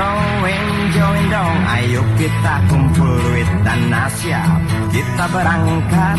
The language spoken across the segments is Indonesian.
join dong, ayo kita kumpul duit dan siap kita berangkat.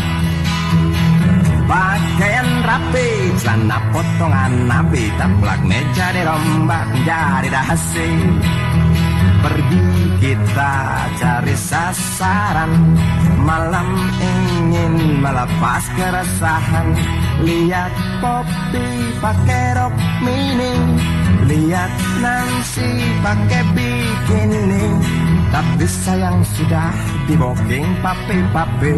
Pakaian rapi, celana potongan nabi, taplak meja dirombak jadi dasi. Pergi kita cari sasaran, malam ingin melepas keresahan. Lihat Poppy pakai rok mini, lihat Nancy pakai bikini, tapi sayang sudah di booking papi-papi.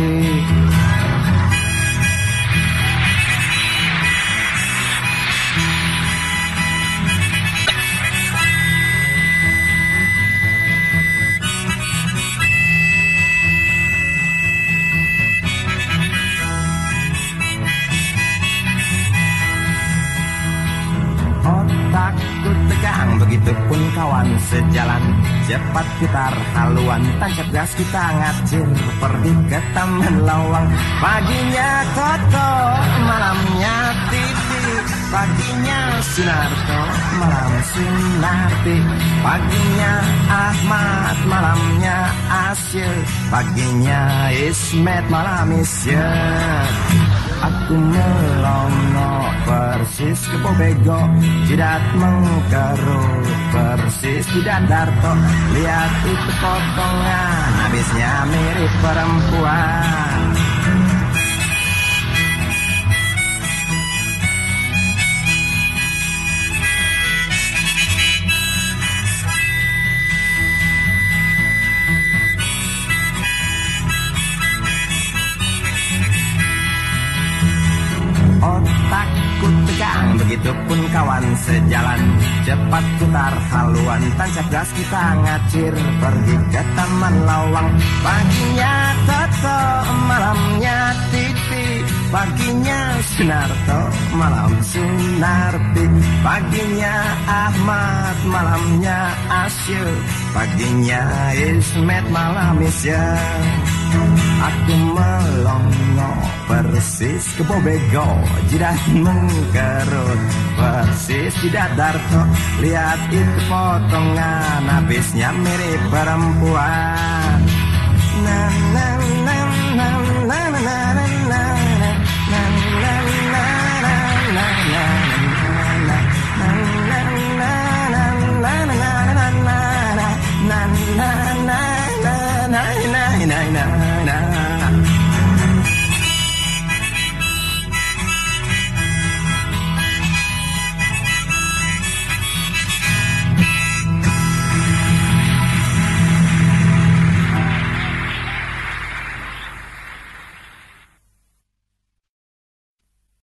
Otakku tegang, begitupun kawan sejalan. Cepat putar haluan, tancap gas kita ngacir, pergi ke Taman Lawang. Paginya Toto, malamnya Titi, paginya Sunarto, malam Sunarti, paginya Ahmad, malamnya Asyik, paginya Ismet, malam Isyek. Aku melongo persis ke Bobego, jidat mengkerut persis tidak Darto. Lihat itu potongan, habisnya mirip perempuan. Otakku tegang, begitupun kawan sejalan. Cepat putar haluan, tancap gas kita ngacir, pergi ke Taman Lawang. Paginya Toto, malamnya Titi, paginya Sunarto, malam Sunarti, paginya Ahmad, malamnya Asyik, paginya Ismet, malam Isyek. Aku melongo persis ke Bobego, jidat mengkerut persis tidak Darto. Lihat itu potongan, habisnya mirip perempuan. Na na na na na na na na na na na na na.